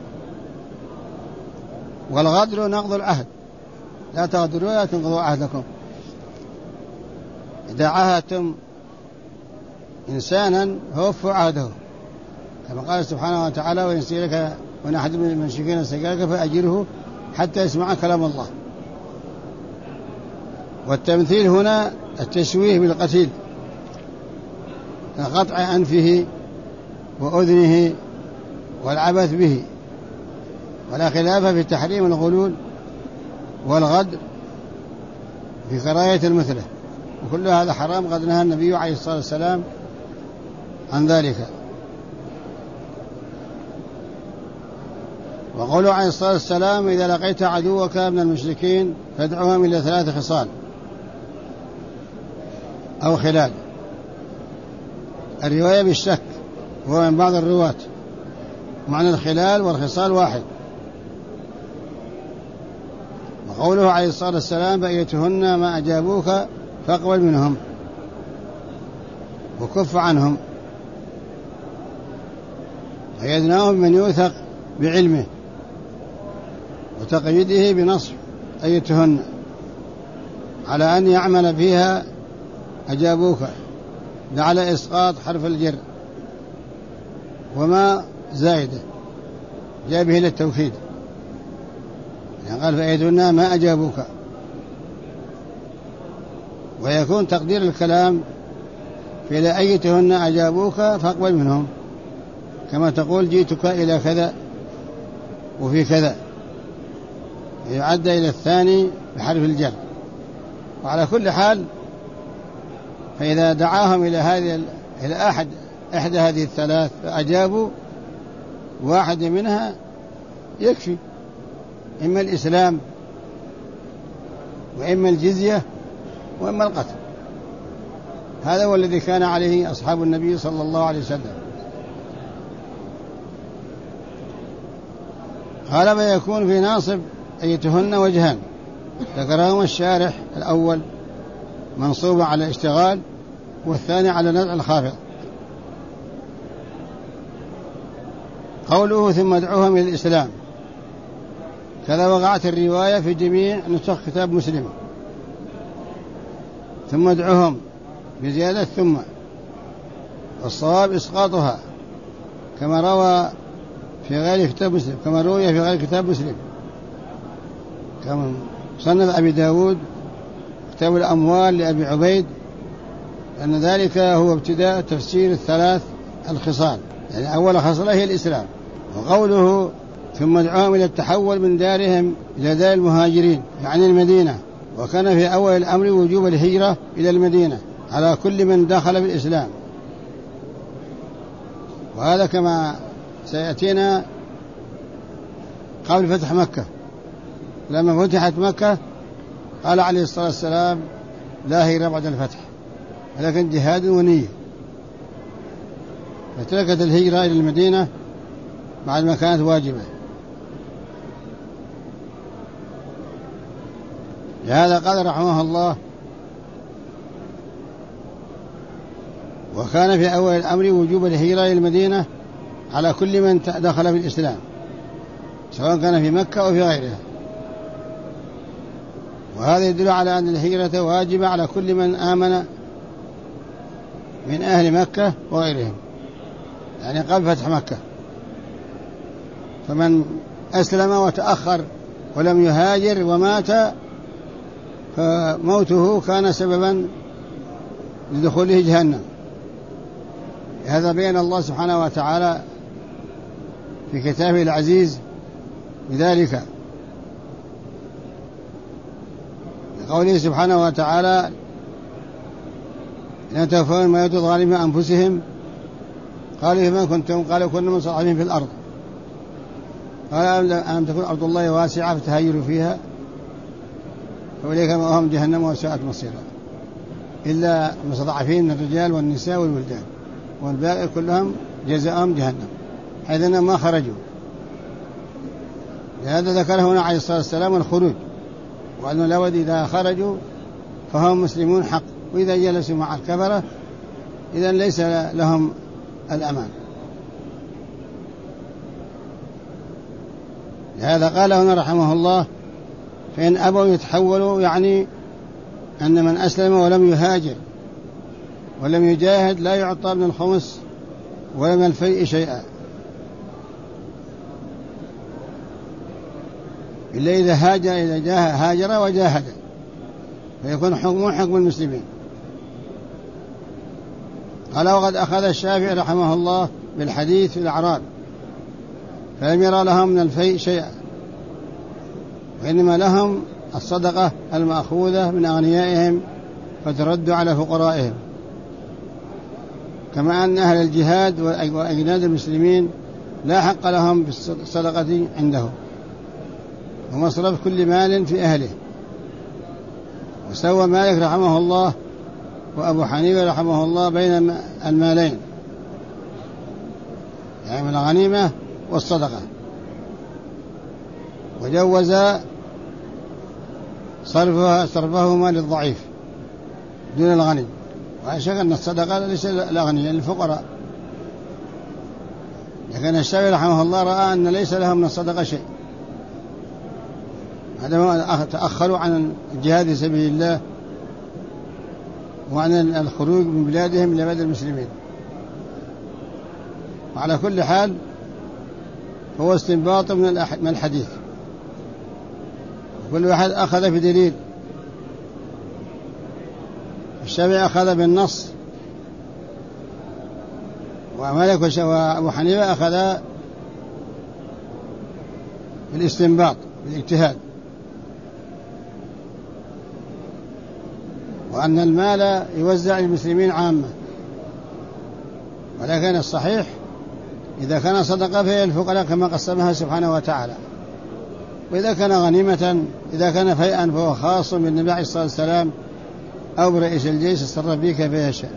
والغدر نقض العهد، لا تغدروا لا تنقضوا عهدكم. إذا عاهدتم إنسانا فوفوا عهده، كما قال سبحانه وتعالى: وإن سألك وإن أحد من المشركين استجارك فأجره حتى يسمع كلام الله. والتمثيل هنا التشويه بالقتيل، قطع أنفه وأذنه والعبث به، ولا خلاف في تحريم الغلول والغدر في كراهية المثله، وكل هذا حرام، قد نهى النبي عليه الصلاة والسلام عن ذلك. وقوله عليه الصلاة والسلام: إذا لقيت عدوك من المشركين فادعوهم إلى 3 خصال أو خلال. الرواية بالشك وهو من بعض الرواة، معنى الخلال والخصال واحد. وقوله عليه الصلاة والسلام: بأيتهن ما أجابوك فاقبل منهم وكف عنهم. ويدناهم من يوثق بعلمه، وتقييده بنصب أيتهن على أن يعمل فيها أجابوك، لعل إسقاط حرف الجر وما زائدة جاء به للتوكيد، يعني قال فأيتهن ما أجابوك. ويكون تقدير الكلام في إلى أيتهن أجابوك فاقبل منهم، كما تقول جئتك إلى كذا وفي كذا، يعد إلى الثاني بحرف الجر. وعلى كل حال فإذا دعاهم إلى إحدى هذه الثلاث فأجابوا واحد منها يكفي، إما الإسلام وإما الجزية وإما القتل. هذا هو الذي كان عليه أصحاب النبي صلى الله عليه وسلم. قال: ما يكون في ناصب أيتهن وجهان، ذكرهما الشارح: الأول منصوب على الاشتغال، والثاني على نزع الخافض. قوله: ثم ادعوهم إلى الإسلام، كذا وقعت الرواية في جميع نسخ كتاب مسلم، ثم ادعوهم بزيادة ثم، والصواب إسقاطها كما روى في غير كتاب مسلم، كما روي في غير كتاب مسلم، كما صنف أبي داود كتاب الأموال لأبي عبيد، أن ذلك هو ابتداء تفسير 3 الخصال، يعني أول خصلة هي الإسلام. وقوله: ثم ادعوهم إلى التحول من دارهم إلى دار المهاجرين، يعني المدينة. وكان في أول الأمر وجوب الهجرة إلى المدينة على كل من دخل بالإسلام، وهذا كما سيأتينا قبل فتح مكة. لما فتحت مكة قال عليه الصلاة والسلام: لا هجرة بعد الفتح، ولكن جهاد ونية، فتركت الهجرة إلى المدينة بعد ما كانت واجبة. لهذا قال رحمه الله: وكان في أول الأمر وجوب الهجرة إلى المدينة على كل من دخل في الإسلام، سواء كان في مكة أو في غيرها. وهذا يدل على أن الهجرة واجبة على كل من آمن من أهل مكة وغيرهم، يعني قبل فتح مكة. فمن أسلم وتأخر ولم يهاجر ومات فموته كان سببا لدخوله جهنم. هذا بين الله سبحانه وتعالى في كتابه العزيز بذلك، لقوله سبحانه وتعالى: إن توفون ما يؤتوا ظالمين أنفسهم قالوا فيما كنتم، قالوا كنا مستضعفين في الأرض، قال ألم تكن أرض الله واسعة فتهاجروا فيها فأولئك مأواهم جهنم وساءت مصيرا، إلا المستضعفين من الرجال والنساء والولدان، والباقي كلهم جزاءهم جهنم، حيث أنهم ما خرجوا. لهذا ذكر هنا عليه الصلاة والسلام الخروج، وأن الأود إذا خرجوا فهم مسلمون حق، وإذا جلسوا مع الكفرة إذن ليس لهم الأمان. لهذا قال هنا رحمه الله: فإن أبوا يتحولوا، يعني أن من أسلم ولم يهاجر ولم يجاهد لا يعطى من الخمس ولا من الفيء شيئا، إلا إذا هاجر وجاهد، فيكون حكم المسلمين. قال: وقد أخذ الشافعي رحمه الله بالحديث في الأعراب فلم يرى لهم من الفيء شيئا، وإنما لهم الصدقة المأخوذة من أغنيائهم فترد على فقرائهم، كما أن أهل الجهاد وأجناد المسلمين لا حق لهم بالصدقة عنده، ومصرف كل مال في أهله. وسوى مالك رحمه الله وأبو حنيفة رحمه الله بين المالين، يعني من الغنيمة والصدقة، وجوز صرفهما للضعيف دون الغني. ولا شك أن الصدقة ليس الأغنياء للفقراء، لكن الشافعي رحمه الله رأى أن ليس لهم من الصدقة شيء، هذا تأخروا عن الجهاد في سبيل الله وعن الخروج من بلادهم إلى بلاد المسلمين. وعلى كل حال هو استنباط من الحديث، كل واحد أخذ بدليل. الشافعي أخذ بالنص، ومالك وأبو حنيفة أخذ بالاستنباط بالاجتهاد، وأن المال يوزع للمسلمين عامة، ولكن الصحيح إذا كان صدقة فهي الفقراء كما قسمها سبحانه وتعالى، وإذا كان غنيمة، إذا كان فيئا فهو خاص بالنبي عليه الصلاة والسلام أو برئيس الجيش يتصرف به كيف يشاء.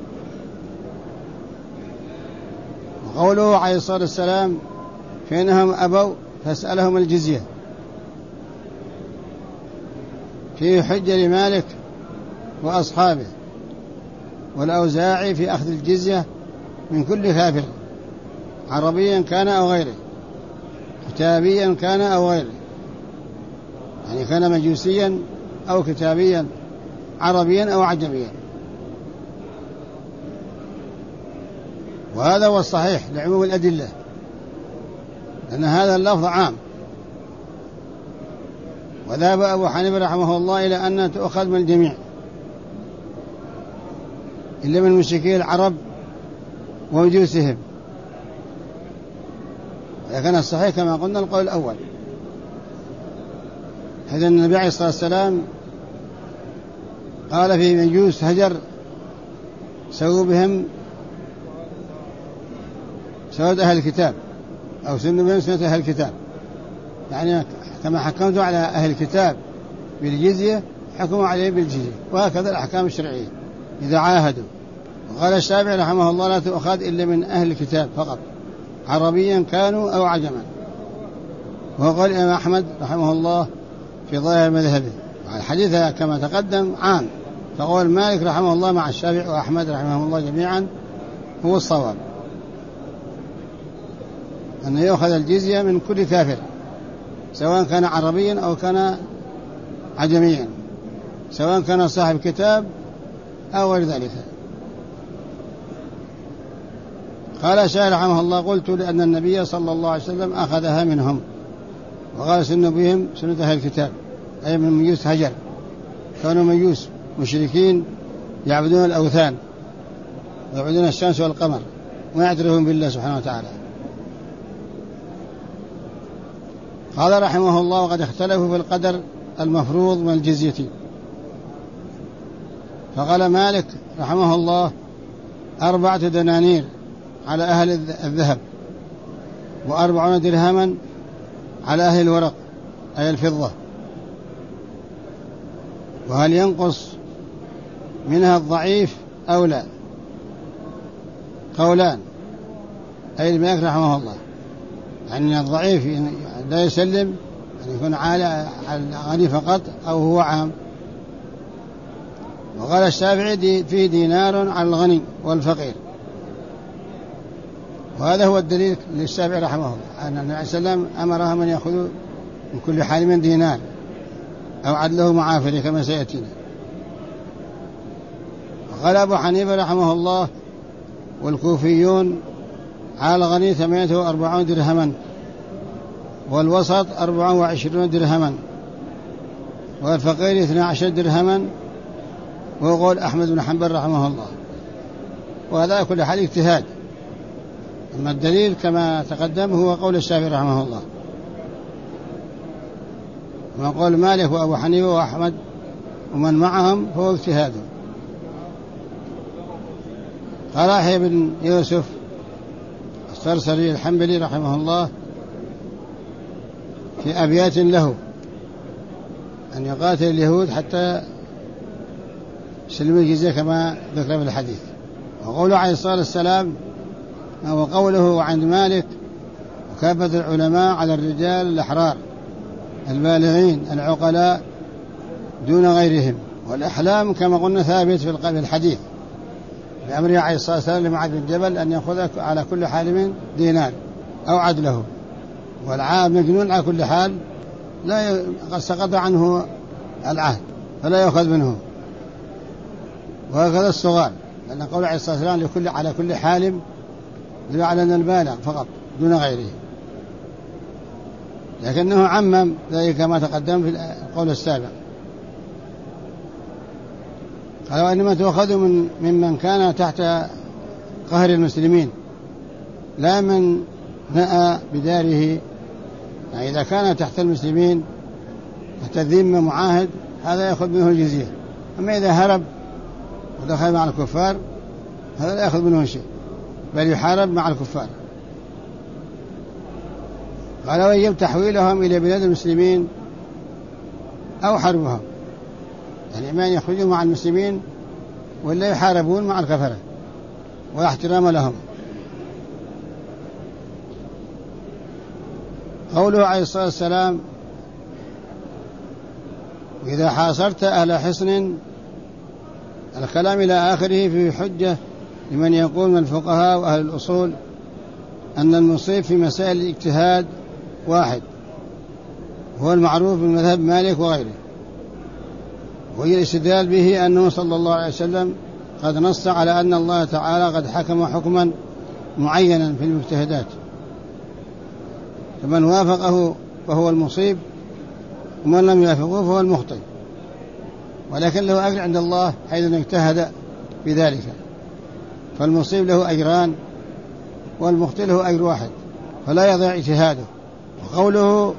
وقوله عليه الصلاة والسلام: فإنهم أبوا فاسألهم الجزية، فيه حجة لمالك وأصحابه والأوزاعي في أخذ الجزية من كل كافر، عربيا كان أو غيره، كتابيا كان أو غيره، يعني كان مجوسيا أو كتابيا، عربيا أو عجميا. وهذا هو الصحيح لعموم الأدلة، لأن هذا اللفظ عام. وذهب أبو حنيفة رحمه الله إلى أن تؤخذ من الجميع إلا من مشركي العرب ومجوسهم، لكن الصحيح كما قلنا القول الأول، حيث أن النبي عليه الصلاة والسلام قال في مجوس هجر: سووا بهم سواد أهل الكتاب، أو سنوا بهم سنة أهل الكتاب، يعني كما حكمتوا على أهل الكتاب بالجزية حكموا عليه بالجزية، وهكذا الأحكام الشرعية إذا عاهدوا. وقال الشافعي رحمه الله: لا تؤخذ إلا من أهل الكتاب فقط، عربيا كانوا أو عجما. وقال الإمام أحمد رحمه الله في ظاهر مذهبه. الحديث كما تقدم عام، فقول مالك رحمه الله مع الشافعي وأحمد رحمه الله جميعا هو الصواب، أن يأخذ الجزية من كل كافر سواء كان عربيا أو كان عجميا، سواء كان صاحب كتاب أو غير ذلك. قال الشافعي رحمه الله: قلت لأن النبي صلى الله عليه وسلم أخذها منهم، وقال: سنوا بهم سنة أهل الكتاب، أي من مجوس هجر، كانوا مجوس مشركين يعبدون الأوثان ويعبدون الشمس والقمر ويعترفون بالله سبحانه وتعالى. قال رحمه الله: وقد اختلفوا في القدر المفروض من الجزية. فقال مالك رحمه الله: 4 دنانير على أهل الذهب، 40 درهما على أهل الورق أي الفضة. وهل ينقص منها الضعيف أو لا؟ قولان، أي المالك رحمه الله، يعني الضعيف لا يسلم أن يكون غني فقط أو هو عام. وقال الشافعي فيه دينار على الغني والفقير، وهذا هو الدليل للشافعي رحمه الله أن النبي صلى الله عليه وسلم أمرهم أن يأخذوا من كل حال من دينار أو عدله معافرة كما سيأتينا. وقال أبو حنيفة رحمه الله والكوفيون على الغني 48 درهما والوسط 24 درهما والفقير 12 درهما، وقول أحمد بن حنبل رحمه الله. وهذا كل حال اجتهاد، أما الدليل كما تقدم هو قول الشافعي رحمه الله، وما قول مالك وأبو حنيفة وأحمد ومن معهم فهو اجتهاد. قال يحيى بن يوسف الصرصري الحنبلي رحمه الله في أبيات له أن يقاتل اليهود حتى يسلموا الجزية كما ذكر في الحديث. وقوله عليه الصلاة والسلام وقوله عند مالك وكافة العلماء على الرجال الأحرار البالغين العقلاء دون غيرهم. والأحلام كما قلنا ثابت في الحديث بأمره عليه الصلاة والسلام لمعاذ بن جبل أن يأخذ على كل حال دينار أو عدله. والعام مجنون على كل حال لا قد سقط عنه العهد فلا يأخذ منه. وهكذا الصغار، لأن قول عليه الصلاة والسلام على كل حال على البالغ فقط دون غيره، لكنه عمم ذلك كما تقدم في القول السابق. قال وإنما تؤخذ ممن كان تحت قهر المسلمين لا من نأى بداره. يعني إذا كان تحت المسلمين تحت الذمة معاهد هذا يأخذ منه الجزية، أما إذا هرب ودخل مع الكفار هذا لا يأخذ منه شيء بل يحارب مع الكفار. قال ويجب تحويلهم إلى بلاد المسلمين أو حربهم، يعني ما يخرجوا مع المسلمين ولا يحاربون مع الكفرة ولا احترام لهم. قوله عليه الصلاة والسلام وإذا حاصرت أهل حصن، الكلام إلى آخره في حجة لمن يقول من الفقهاء وأهل الأصول أن المصيب في مسائل الاجتهاد واحد هو المعروف بالمذهب مالك وغيره، وهي الاستدلال به أنه صلى الله عليه وسلم قد نص على أن الله تعالى قد حكم حكما معينا في المجتهدات، فمن وافقه فهو المصيب ومن لم يوافقه فهو المخطئ، ولكن له أجر عند الله حيث اجتهد في ذلك، فالمصيب له أجران والمخطئ له أجر واحد فلا يضيع اجتهاده. وقوله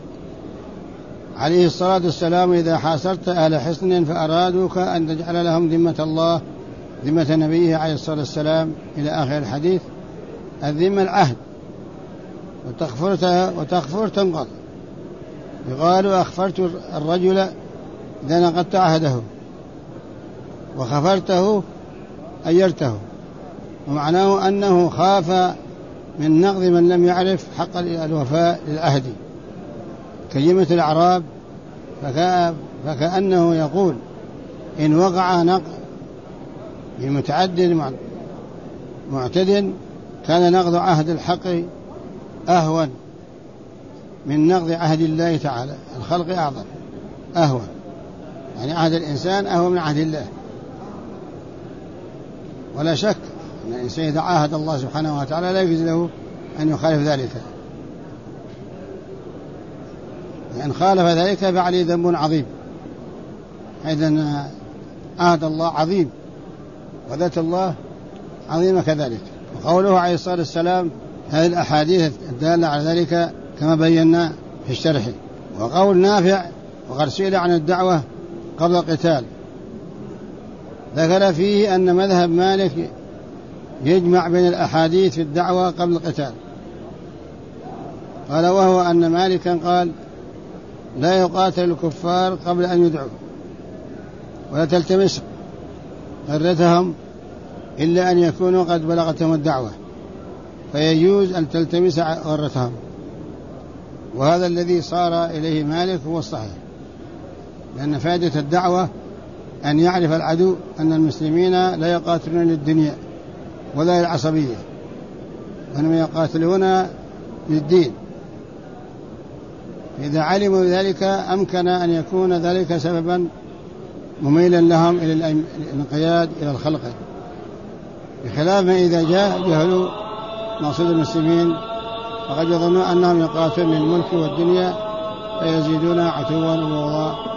عليه الصلاة والسلام إذا حاصرت أهل حصن فأرادوك أن تجعل لهم ذمة الله ذمة نبيه عليه الصلاة والسلام إلى آخر الحديث. الذمة العهد وتغفر تنقض. يقال أخفرت الرجل إذا نقضت عهده وخفرته أجرته، ومعناه أنه خاف من نقض من لم يعرف حق الوفاء للعهد كجمة الأعراب، فكأنه يقول إن وقع نقض بمتعدد معتد كان نقض عهد الحق أهون من نقض عهد الله تعالى، الخلق أعظم أهون، يعني عهد الإنسان أهون من عهد الله. ولا شك أن الإنسان إذا عاهد الله سبحانه وتعالى لا يجوز له أن يخالف ذلك، لأن خالف ذلك فعليه ذنب عظيم، حيث أن عهد الله عظيم وذات الله عظيمة كذلك. وقوله عليه الصلاة والسلام هذه الأحاديث الدالة على ذلك كما بينا في الشرح. وقول نافع وقد سئل عن الدعوة قبل القتال ذكر فيه أن مذهب مالك يجمع بين الأحاديث في الدعوة قبل القتال. قال وهو أن مالكا قال لا يقاتل الكفار قبل أن يدعوا ولا تلتمس غرتهم إلا أن يكونوا قد بلغتهم الدعوة فيجوز أن تلتمس غرتهم. وهذا الذي صار إليه مالك هو الصحيح، لأن فائدة الدعوة أن يعرف العدو أن المسلمين لا يقاتلون للدنيا ولا للعصبية، وإنما يقاتلون للدين. إذا علموا ذلك أمكن أن يكون ذلك سببا مميلا لهم إلى الانقياد إلى الخلق، بخلاف ما إذا جهلوا مقصود المسلمين وقد يظنون أنهم يقاتلون للملك والدنيا فيزيدون عتوا وبغضا